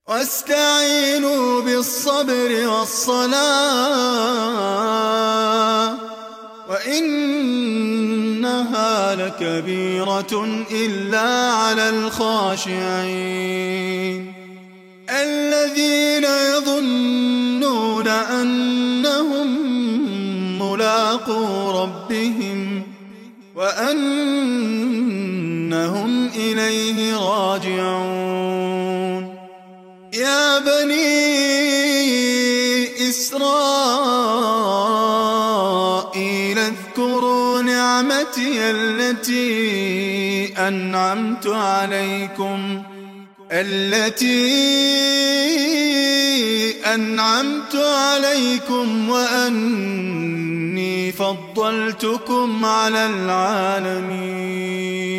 واستعينوا بالصبر والصلاة وإنها لكبيرة إلا على الخاشعين الذين يظنون أنهم ملاقو ربهم وأنهم إليه راجعون. يا بني إسرائيل اذكروا نعمتي التي أنعمت عليكم وأني فضلتكم على العالمين.